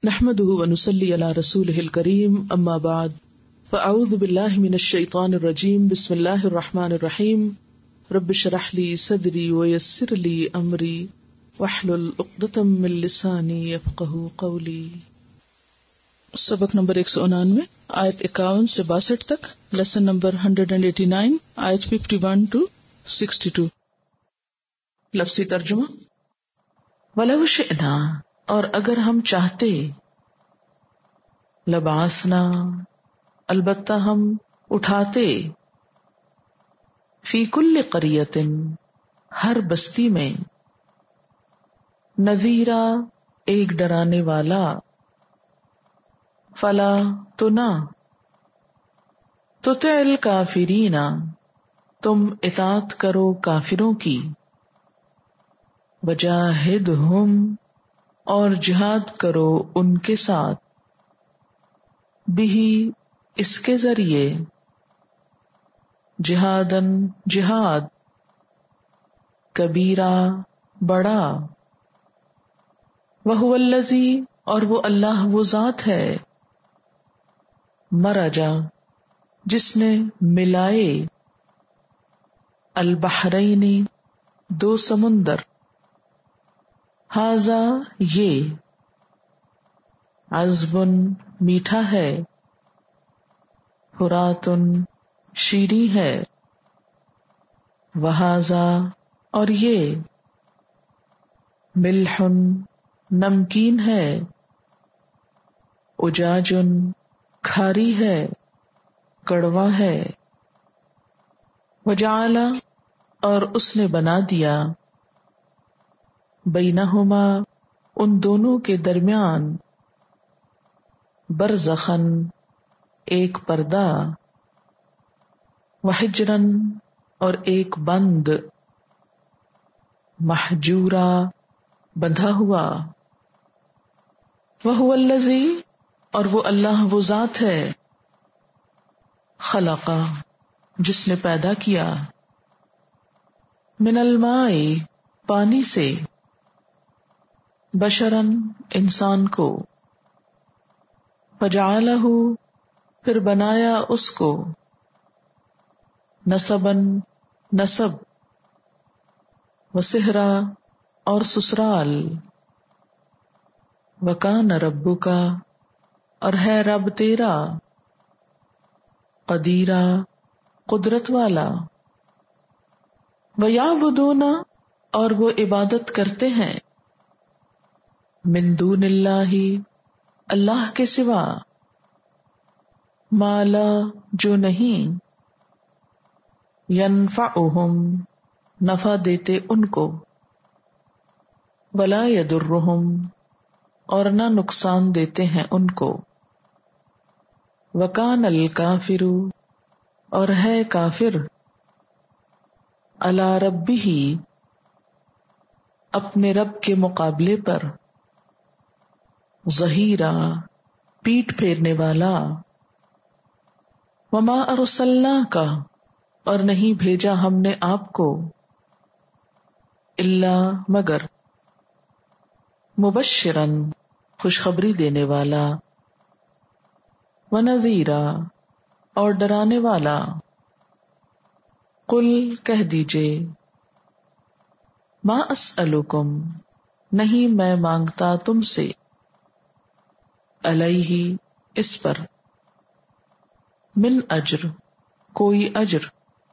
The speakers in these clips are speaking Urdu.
نحمده ونصلي على رسوله الكريم اما بعد فاعوذ بالله من الشيطان الرجيم بسم الله الرحمن الرحيم رب اشرح لي صدري ويسر لي امري واحلل عقدة من لساني يفقهوا قولي. سبق نمبر 199 آیت 51 سے 62 تک، لیسن نمبر 189 آیت 51 to 62. لفظی ترجمہ. ولو شئنا، اور اگر ہم چاہتے، لبعثنا، البتہ ہم اٹھاتے، فی کل قریۃ، ہر بستی میں، نذیرا، ایک ڈرانے والا، فلا، تو نہ، تطع الکافرین، تم اطاعت کرو کافروں کی، وجاہدہم، اور جہاد کرو ان کے ساتھ، بہی، اس کے ذریعے، جہادن، جہاد، کبیرہ، بڑا، وہو الذی، اور وہ اللہ وہ ذات ہے، مرجا، جس نے ملائے، البحرین، دو سمندر، ھذا، یہ، عذب، میٹھا ہے، فرات، شیریں ہے، وھذا، اور یہ، ملح، نمکین ہے، اجاج، کھاری ہے، کڑوا ہے، وجعل، اور اس نے بنا دیا، بینہما، ان دونوں کے درمیان، برزخاً، ایک پردہ، وحجراً، اور ایک بند، محجورا، بندھا ہوا، وہو الذی، اور وہ اللہ وہ ذات ہے، خلق، جس نے پیدا کیا، من الماء، پانی سے، بشراً، انسان کو، فجعلہ، پھر بنایا اس کو، نسباً، نسب، وصہرا، اور سسرال، وکان ربک، اور ہے رب تیرا، قدیرا، قدرت والا، ویعبدون، اور وہ عبادت کرتے ہیں، من دون اللہ، اللہ کے سوا، ما لا، جو نہیں، ینفعہم، نفع دیتے ان کو، ولا یضرہم، اور نہ نقصان دیتے ہیں ان کو، وکان الکافر، اور ہے کافر، علی ربہ، اپنے رب کے مقابلے پر، ظہیرا، پیٹھ پھیرنے والا، وما ارسلناک، اور نہیں بھیجا ہم نے آپ کو، الا، مگر، مبشراً، خوشخبری دینے والا، ونذیرا، اور ڈرانے والا، قل، کہہ دیجئے، ما اسألکم، نہیں میں مانگتا تم سے، علیہ، اس پر، من اجر، کوئی اجر،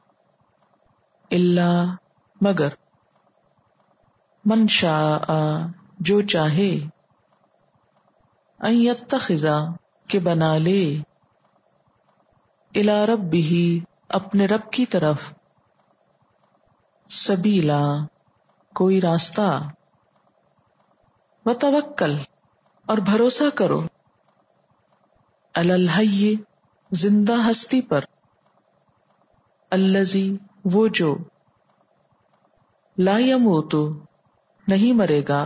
الا، مگر، من شاء، جو چاہے، ان یتخذ، کہ بنا لے، الی ربہ، اپنے رب کی طرف، سبیلا، کوئی راستہ، وتوکل، اور بھروسہ کرو، علی الحی، زندہ ہستی پر، الذی، وہ جو، لا یموت، نہیں مرے گا،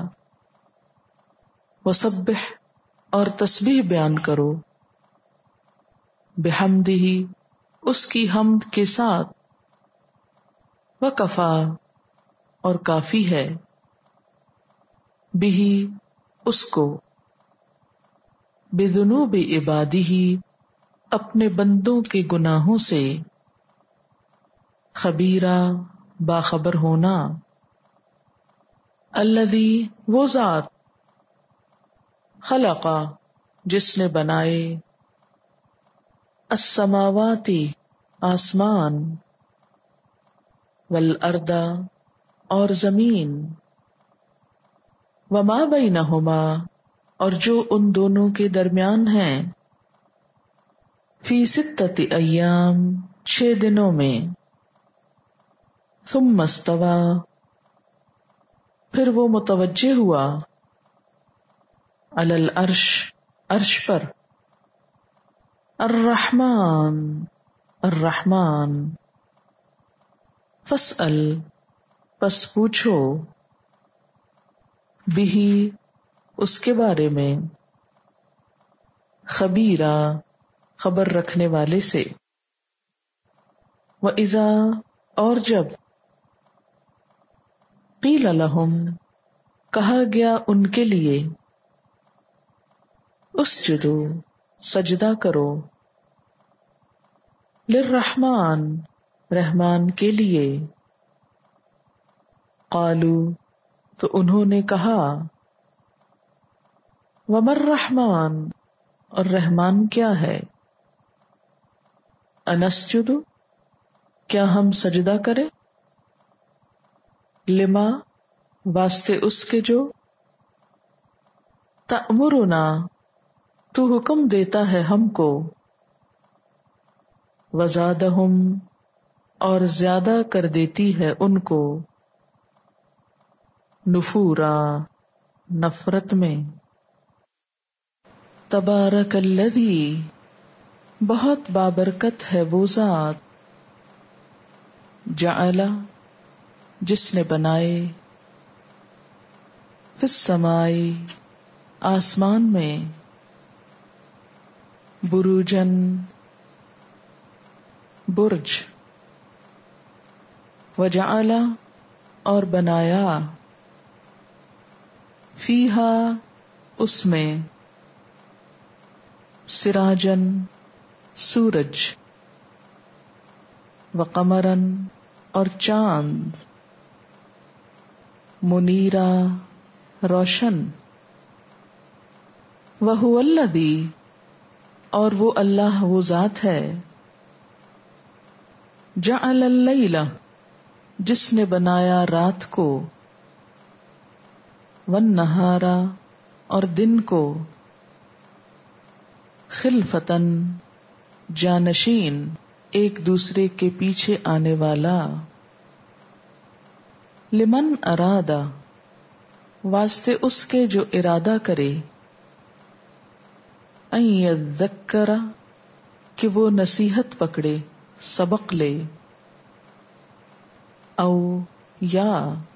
وسبح، اور تسبیح بیان کرو، بحمدہ، اس کی حمد کے ساتھ، وکفا، اور کافی ہے، بہ، اس کو، بذنوب عبادہ، اپنے بندوں کے گناہوں سے، خبیرہ، باخبر ہونا، الذی، وہ ذات، خلق، جس نے بنائے، السماوات، آسمان، والارض، اور زمین، وما بینہما، اور جو ان دونوں کے درمیان ہیں، فی ستۃ ایام، 6 دنوں میں، ثم استوی، پھر وہ متوجہ ہوا، علی العرش، عرش پر، الرحمن، الرحمن، فاسأل، پس پوچھو، بہ، اس کے بارے میں، خبیرہ، خبر رکھنے والے سے، وَإِذَا، اور جب، قیل لہم، کہا گیا ان کے لیے، اسجدوا، سجدہ کرو، للرحمن، رحمان کے لیے، قالوا، تو انہوں نے کہا، وما الرحمن، اور رحمان کیا ہے، انسجد، کیا ہم سجدہ کریں، لما، واسطے اس کے جو، تأمرنا، تو حکم دیتا ہے ہم کو، وزادہم، اور زیادہ کر دیتی ہے ان کو، نفورا، نفرت میں، تبارک الذی، بہت بابرکت ہے وہ ذات، جعل، جس نے بنائے، فی السماء، آسمان میں، بروجن، برج، وجعل، اور بنایا، فیہا، اس میں، سراجن، سورج، وقمرن، اور چاند، منیرا، روشن، وہو الذی، اور وہ اللہ وہ ذات ہے، جعل اللیل، جس نے بنایا رات کو، والنہار، اور دن کو، خلفتن، جانشین، ایک دوسرے کے پیچھے آنے والا، لمن ارادہ، واسطے اس کے جو ارادہ کرے، ان یذکر، کہ وہ نصیحت پکڑے، سبق لے، او، یا،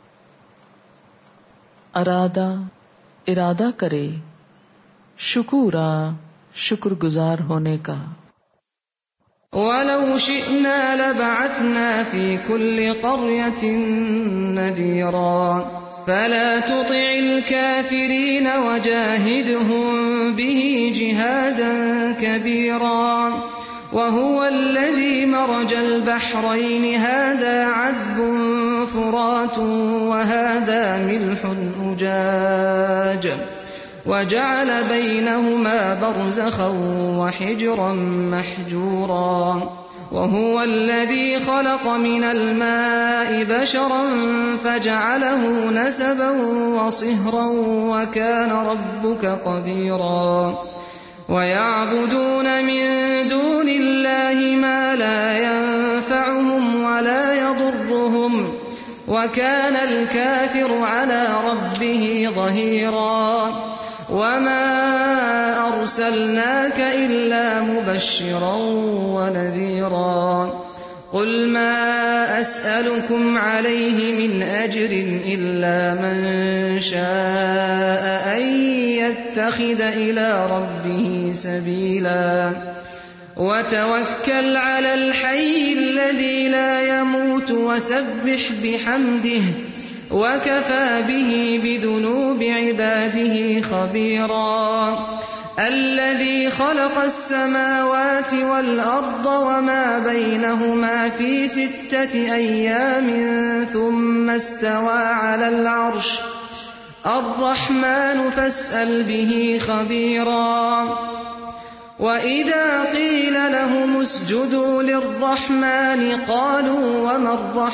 ارادہ، ارادہ کرے، شکورا، شکر گزار ہونے کا، وَلَوْ شِئْنَا لَبَعَثْنَا فِي كُلِّ قَرْيَةٍ نَذِيرًا فَلَا تُطِعِ الْكَافِرِينَ وَجَاهِدْهُم بِهِ جِهَادًا كَبِيرًا وَهُوَ الَّذِي مَرَجَ الْبَحْرَيْنِ هَذَا عَذْبٌ فُرَاتٌ وَهَذَا مِلْحٌ أُجَاجٌ وَجَعَلَ بَيْنَهُمَا بَرْزَخًا وَحِجْرًا مَحْجُورًا وَهُوَ الَّذِي خَلَقَ مِنَ الْمَاءِ بَشَرًا فَجَعَلَهُ نَسَبًا وَصِهْرًا وَكَانَ رَبُّكَ قَدِيرًا وَيَعْبُدُونَ مِن دُونِ اللَّهِ مَا لَا يَنفَعُهُمْ وَلَا يَضُرُّهُمْ وَكَانَ الْكَافِرُ عَلَى رَبِّهِ ظَهِيرًا وَمَا أَرْسَلْنَاكَ إِلَّا مُبَشِّرًا وَنَذِيرًا قُلْ مَا أَسْأَلُكُمْ عَلَيْهِ مِنْ أَجْرٍ إِلَّا مَنْ شَاءَ أَنْ يَتَّخِذَ إِلَى رَبِّهِ سَبِيلًا وَتَوَكَّلْ عَلَى الْحَيِّ الَّذِي لَا يَمُوتُ وَسَبِّحْ بِحَمْدِهِ وَكَفَى بِهِ بِذُنُوبِ عِبَادِهِ خَبِيرًا الذي خلق السماوات والأرض وما بينهما في 6 أيام ثم استوى على العرش الرحمن فاسأل به خبيرا وإذا قيل لهم اسجدوا للرحمن قالوا وما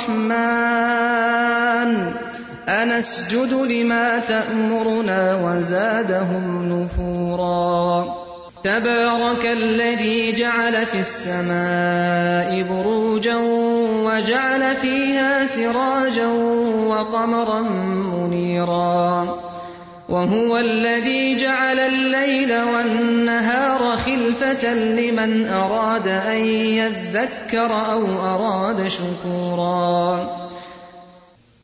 الرحمن أنسجد لما تأمرنا وزادهم نفورا تبارك الذي جعل في السماء بروجا وجعل فيها سراجا وقمرا منيرا وهو الذي جعل الليل والنهار خلفة لمن أراد أن يذكر أو أراد شكورا